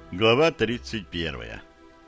Глава 31.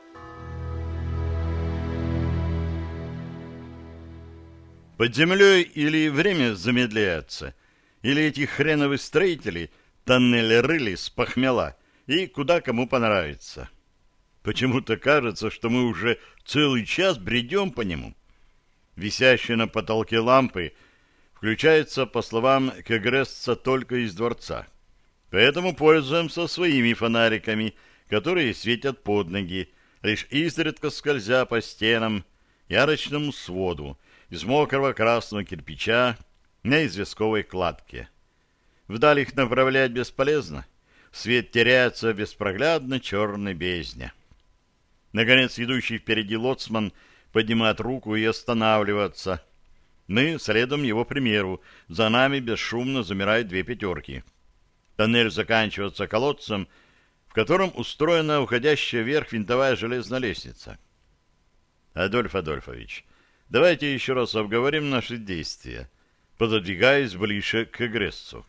Под землей или время замедляется, или эти хреновые строители тоннели рыли с похмела, и куда кому понравится. Почему-то кажется, что мы уже целый час бредем по нему. Висящие на потолке лампы включаются, по словам Кегресса, только из дворца. Поэтому пользуемся своими фонариками, которые светят под ноги, лишь изредка скользя по стенам, ярочному своду из мокрого красного кирпича на известковой кладке. Вдаль их направлять бесполезно. Свет теряется в беспроглядно черной бездне. Наконец, идущий впереди лоцман поднимает руку и останавливается. Мы следуем его примеру. За нами бесшумно замирают две пятерки. Тоннель заканчивается колодцем, в котором устроена уходящая вверх винтовая железная лестница. Адольф Адольфович, давайте еще раз обговорим наши действия, пододвигаясь ближе к Эгрессу.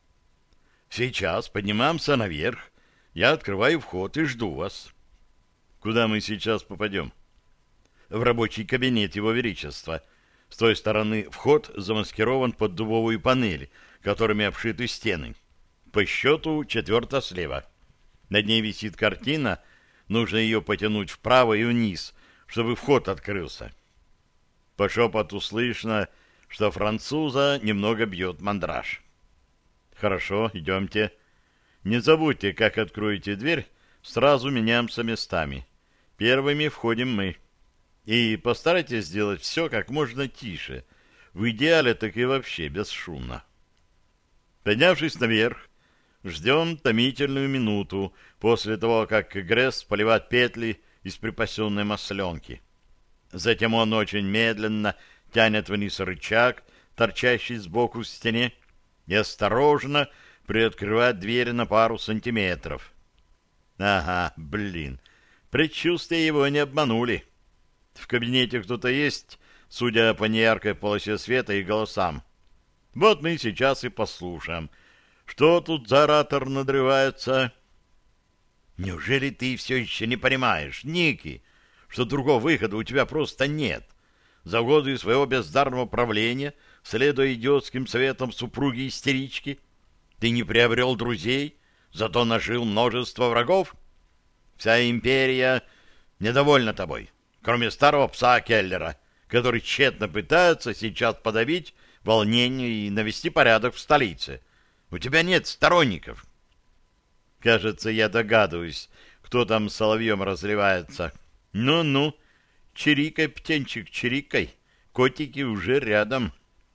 Сейчас поднимаемся наверх, я открываю вход и жду вас. Куда мы сейчас попадем? В рабочий кабинет Его Величества. С той стороны вход замаскирован под дубовую панель, которыми обшиты стены. По счету четвертая слева. Над ней висит картина, нужно ее потянуть вправо и вниз, чтобы вход открылся. По шепоту слышно, что француза немного бьет мандраж. Хорошо, идемте. Не забудьте, как откроете дверь, сразу меняемся местами. Первыми входим мы. И постарайтесь сделать все как можно тише. В идеале так и вообще бесшумно. Поднявшись наверх, ждем томительную минуту после того, как Гресс поливает петли из припасенной масленки. Затем он очень медленно тянет вниз рычаг, торчащий сбоку в стене, и осторожно приоткрывает дверь на пару сантиметров. Ага, блин, предчувствия его не обманули. В кабинете кто-то есть, судя по неяркой полосе света и голосам. Вот мы сейчас и послушаем, что тут за оратор надрывается. Неужели ты все еще не понимаешь, Ники, что другого выхода у тебя просто нет? За годы своего бездарного правления, следуя идиотским советам супруги-истерички, ты не приобрел друзей, зато нажил множество врагов? Вся империя недовольна тобой, кроме старого пса Келлера, который тщетно пытается сейчас подавить волнение и навести порядок в столице. У тебя нет сторонников. Кажется, я догадываюсь, кто там соловьем разливается. Ну-ну, чирикай, птенчик, чирикай, котики уже рядом.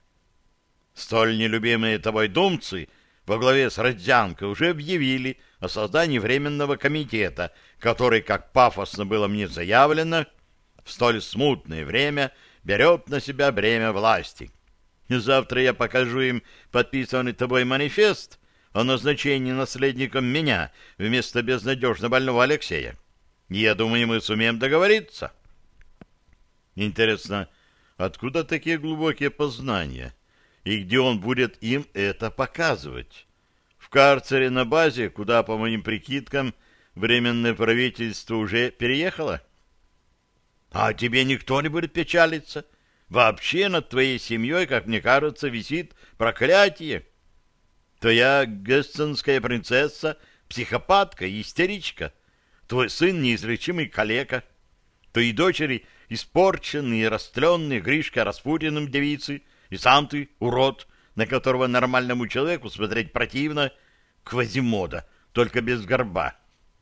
Столь нелюбимые тобой думцы во главе с Родзянко уже объявили о создании Временного комитета, который, как пафосно было мне заявлено, в столь смутное время берет на себя бремя власти. Завтра я покажу им подписанный тобой манифест о назначении наследником меня вместо безнадежно больного Алексея. Я думаю, мы сумеем договориться. Интересно, откуда такие глубокие познания? И где он будет им это показывать? В карцере на базе, куда, по моим прикидкам, Временное правительство уже переехало? А тебе никто не будет печалиться? Вообще над твоей семьей, как мне кажется, висит проклятие. Твоя гессенская принцесса — психопатка и истеричка. Твой сын — неизлечимый калека. Твои дочери — испорченные, растленные Гришка Распутиным девицы. И сам ты — урод, на которого нормальному человеку смотреть противно. Квазимода, только без горба.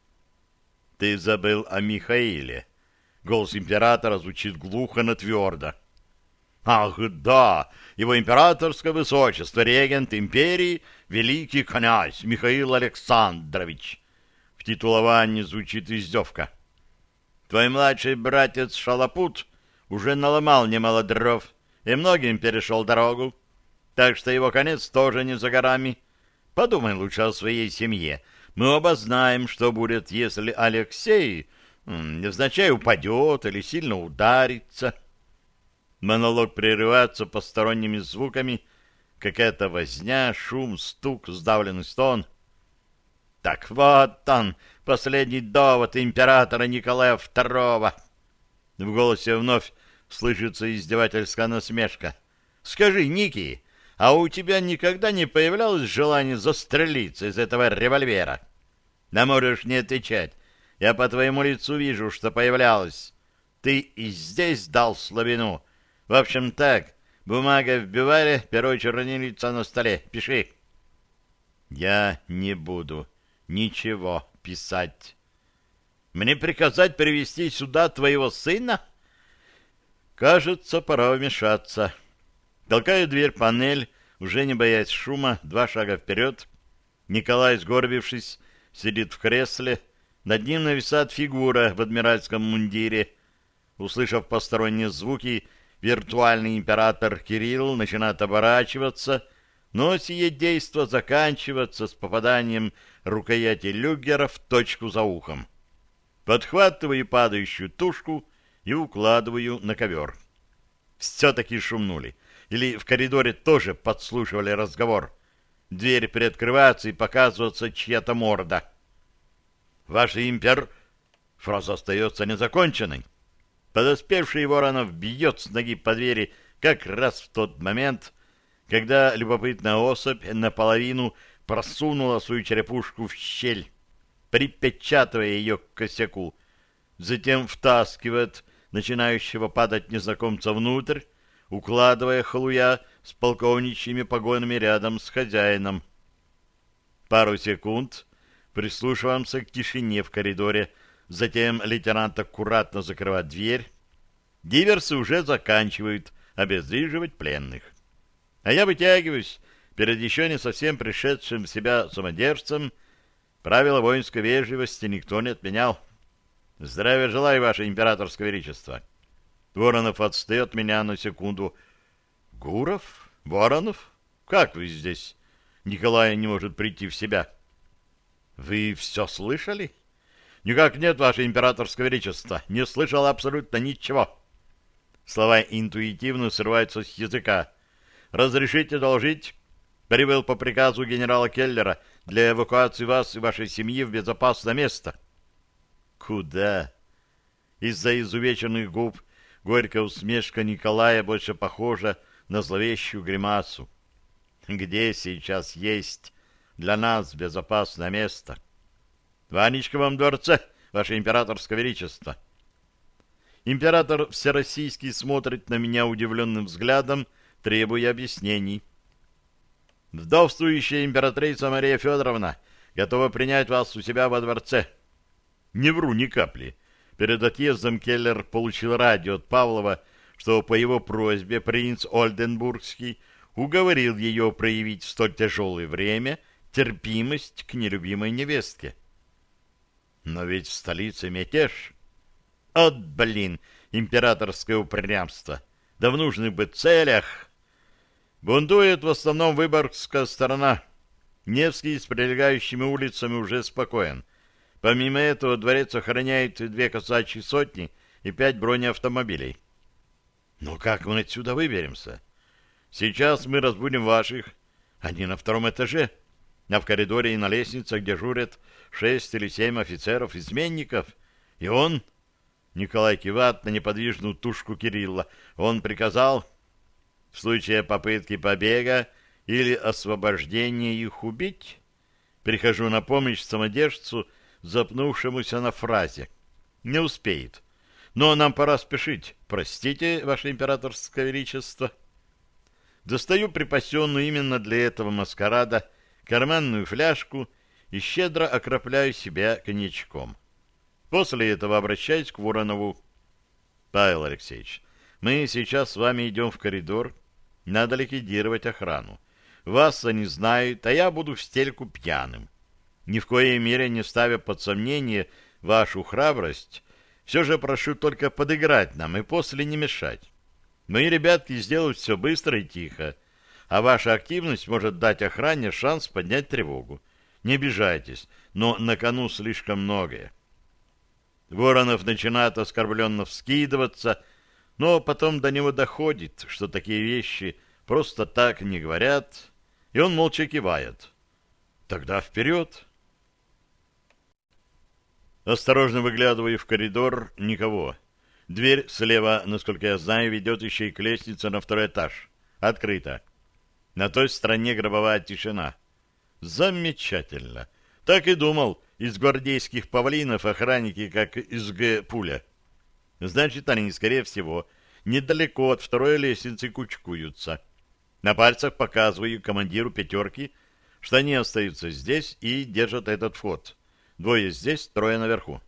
Ты забыл о Михаиле. Голос императора звучит глухо, но твердо. Ах, да, его императорское высочество, регент империи, великий князь Михаил Александрович. В титуловании звучит издевка. Твой младший братец Шалопут уже наломал немало дров и многим перешел дорогу, так что его конец тоже не за горами. Подумай лучше о своей семье. Мы оба знаем, что будет, если Алексей невзначай упадет или сильно ударится. Монолог прерывается посторонними звуками, какая-то возня, шум, стук, сдавленный стон. Так вот он, последний довод императора Николая II. В голосе вновь слышится издевательская насмешка. Скажи, Ники, а у тебя никогда не появлялось желание застрелиться из этого револьвера? Да можешь не отвечать. Я по твоему лицу вижу, что появлялось. Ты и здесь дал слабину. В общем, так, бумага в бюваре, перо и чернильница на столе. Пиши. Я не буду ничего писать. Мне приказать привести сюда твоего сына? Кажется, пора вмешаться. Толкаю дверь, панель, уже не боясь шума, 2 шага вперед. Николай, сгорбившись, сидит в кресле. Над ним нависает фигура в адмиральском мундире. Услышав посторонние звуки, виртуальный император Кирилл начинает оборачиваться, но сие действо заканчивается с попаданием рукояти люгера в точку за ухом. Подхватываю падающую тушку и укладываю на ковер. Все-таки шумнули. Или в коридоре тоже подслушивали разговор. Дверь приоткрывается и показывается чья-то морда. «Ваше импер...» Фраза остается незаконченной. Подоспевший Воронов бьет с ноги по двери как раз в тот момент, когда любопытная особь наполовину просунула свою черепушку в щель, припечатывая ее к косяку, затем втаскивает начинающего падать незнакомца внутрь, укладывая халуя с полковничьими погонами рядом с хозяином. Пару секунд прислушиваемся к тишине в коридоре, затем лейтенант аккуратно закрывает дверь. Диверсы уже заканчивают обездвиживать пленных. А я вытягиваюсь перед еще не совсем пришедшим в себя самодержцем. Правила воинской вежливости никто не отменял. Здравия желаю, ваше императорское величество. Воронов отстает меня на секунду. Гуров? Воронов? Как вы здесь? Николай не может прийти в себя. Вы все слышали? Никак нет, ваше императорское величество. Не слышал абсолютно ничего. Слова интуитивно срываются с языка. Разрешите доложить? Прибыл по приказу генерала Келлера для эвакуации вас и вашей семьи в безопасное место. Куда? Из-за изувеченных губ горькая усмешка Николая больше похожа на зловещую гримасу. Где сейчас есть для нас безопасное место? В Аничковом дворце, ваше императорское величество. Император Всероссийский смотрит на меня удивленным взглядом, требуя объяснений. Вдовствующая императрица Мария Федоровна готова принять вас у себя во дворце. Не вру ни капли. Перед отъездом Келлер получил радио от Павлова, что по его просьбе принц Ольденбургский уговорил ее проявить в столь тяжелое время терпимость к нелюбимой невестке. Но ведь в столице мятеж. От, блин, императорское упрямство. Да в нужных бы целях. Бунтует в основном Выборгская сторона. Невский с прилегающими улицами уже спокоен. Помимо этого, дворец охраняет 2 казачьи сотни и 5 бронеавтомобилей. Но как мы отсюда выберемся? Сейчас мы разбудим ваших. Они на 2-м этаже. А в коридоре и на лестницах дежурят 6 или 7 офицеров-изменников. И он... Николай кивает на неподвижную тушку Кирилла. Он приказал, в случае попытки побега или освобождения, их убить. Прихожу на помощь самодержцу, запнувшемуся на фразе. Не успеет. Но нам пора спешить. Простите, ваше императорское величество. Достаю припасенную именно для этого маскарада карманную фляжку и щедро окропляю себя коньячком. После этого обращаюсь к Воронову. Павел Алексеевич, мы сейчас с вами идем в коридор. Надо ликвидировать охрану. Вас они знают, а я буду в стельку пьяным. Ни в коей мере не ставя под сомнение вашу храбрость, все же прошу только подыграть нам и после не мешать. Мои ребятки сделают все быстро и тихо, а ваша активность может дать охране шанс поднять тревогу. Не обижайтесь, но на кону слишком многое. Воронов начинает оскорбленно вскидываться, но потом до него доходит, что такие вещи просто так не говорят, и он молча кивает. Тогда вперед! Осторожно выглядываю в коридор. Никого. Дверь слева, насколько я знаю, ведет еще и к лестнице на второй этаж. Открыта. На той стороне гробовая тишина. Замечательно. Так и думал, из гвардейских павлинов охранники, как из пуля. Значит, они, скорее всего, недалеко от второй лестницы кучкуются. На пальцах показываю командиру пятерки, что они остаются здесь и держат этот вход. Двое здесь, трое наверху.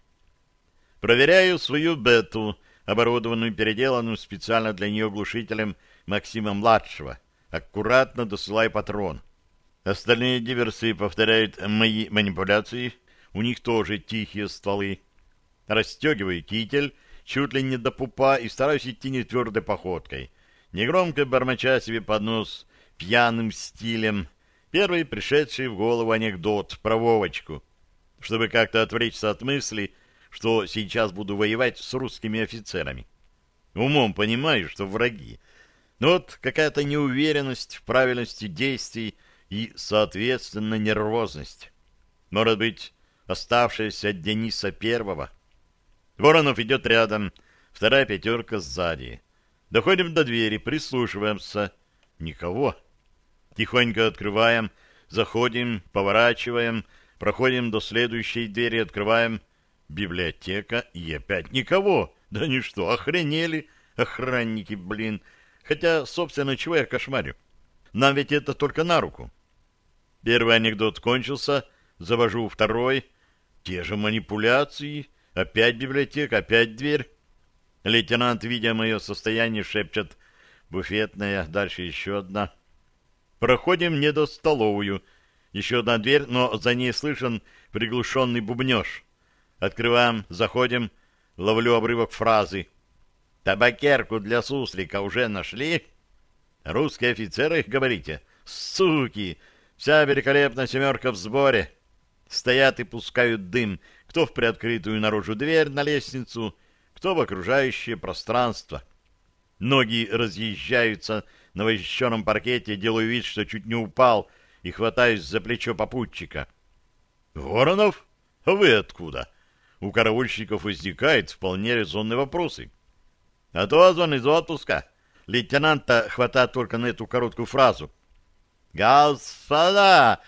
Проверяю свою бету, оборудованную переделанным специально для нее глушителем Максима-младшего. Аккуратно досылаю патрон. Остальные диверсии повторяют мои манипуляции. У них тоже тихие стволы. Расстегиваю китель чуть ли не до пупа и стараюсь идти не твердой походкой. Негромко бормоча себе под нос пьяным стилем. Первый пришедший в голову анекдот про Вовочку, чтобы как-то отвлечься от мысли, что сейчас буду воевать с русскими офицерами. Умом понимаю, что враги. Но вот какая-то неуверенность в правильности действий и, соответственно, нервозность. Может быть, оставшаяся от Дениса Первого. Воронов идет рядом, вторая пятерка сзади. Доходим до двери, прислушиваемся. Никого. Тихонько открываем, заходим, поворачиваем, проходим до следующей двери, открываем. Библиотека и опять никого. Да они что, охренели? Охранники, блин. Хотя, собственно, чего я кошмарю? Нам ведь это только на руку. Первый анекдот кончился, завожу второй. Те же манипуляции. Опять библиотека, опять дверь. Лейтенант, видя мое состояние, шепчет: буфетная, дальше еще одна. Проходим недостоловую. Еще одна дверь, но за ней слышен приглушенный бубнеж. Открываем, заходим, ловлю обрывок фразы. «Табакерку для суслика уже нашли?» «Русские офицеры, говорите?» «Суки! Вся великолепная семерка в сборе!» Стоят и пускают дым, кто в приоткрытую наружу дверь на лестницу, кто в окружающее пространство. Ноги разъезжаются на вощеном паркете, делаю вид, что чуть не упал, и хватаюсь за плечо попутчика. «Воронов? А вы откуда?» У караульщиков возникают вполне резонные вопросы. «Отозван из отпуска». Лейтенанта хватает только на эту короткую фразу. «Господа,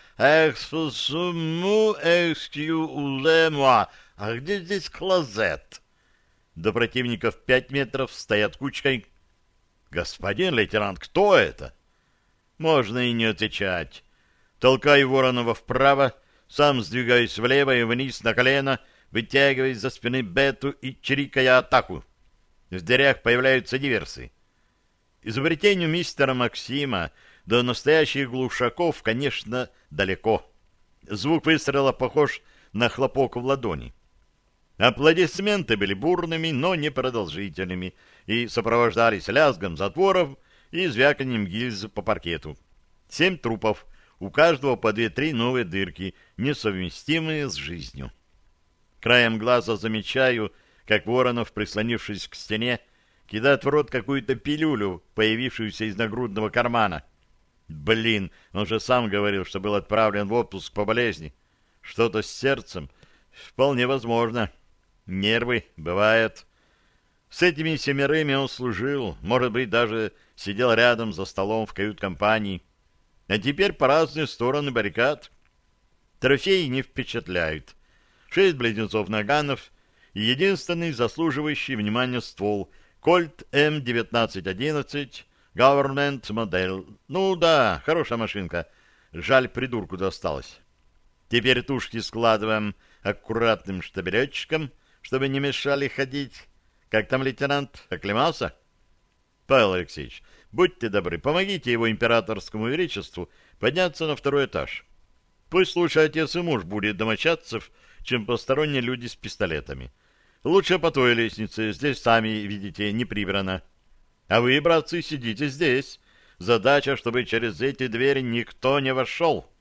экскюзе-муа, а где здесь клозет?» До противников 5 метров стоят кучкой. «Господин лейтенант, кто это?» Можно и не отвечать. Толкаю Воронова вправо, сам сдвигаюсь влево и вниз на колено, вытягиваясь за спины бету и чирикая атаку. В дверях появляются диверсы. Изобретению мистера Максима до настоящих глушаков, конечно, далеко. Звук выстрела похож на хлопок в ладони. Аплодисменты были бурными, но непродолжительными и сопровождались лязгом затворов и звяканием гильз по паркету. 7 трупов, у каждого по 2-3 новые дырки, несовместимые с жизнью. Краем глаза замечаю, как Воронов, прислонившись к стене, кидает в рот какую-то пилюлю, появившуюся из нагрудного кармана. Блин, он же сам говорил, что был отправлен в отпуск по болезни. Что-то с сердцем? Вполне возможно. Нервы, бывает. С этими 7 он служил, может быть, даже сидел рядом за столом в кают-компании. А теперь по разные стороны баррикад. Трофеи не впечатляют. 6 близнецов-наганов и единственный заслуживающий внимания ствол Кольт М1911 Government модель. Ну да, хорошая машинка. Жаль, придурку досталось. Теперь тушки складываем аккуратным штабелечком, чтобы не мешали ходить. Как там лейтенант? Оклемался? Павел Алексеевич, будьте добры, помогите его императорскому величеству подняться на 2-й этаж. Пусть лучше отец и муж будет домочадцев, чем посторонние люди с пистолетами. Лучше по той лестнице, здесь, сами видите, не прибрано. А вы, братцы, сидите здесь. Задача, чтобы через эти двери никто не вошел.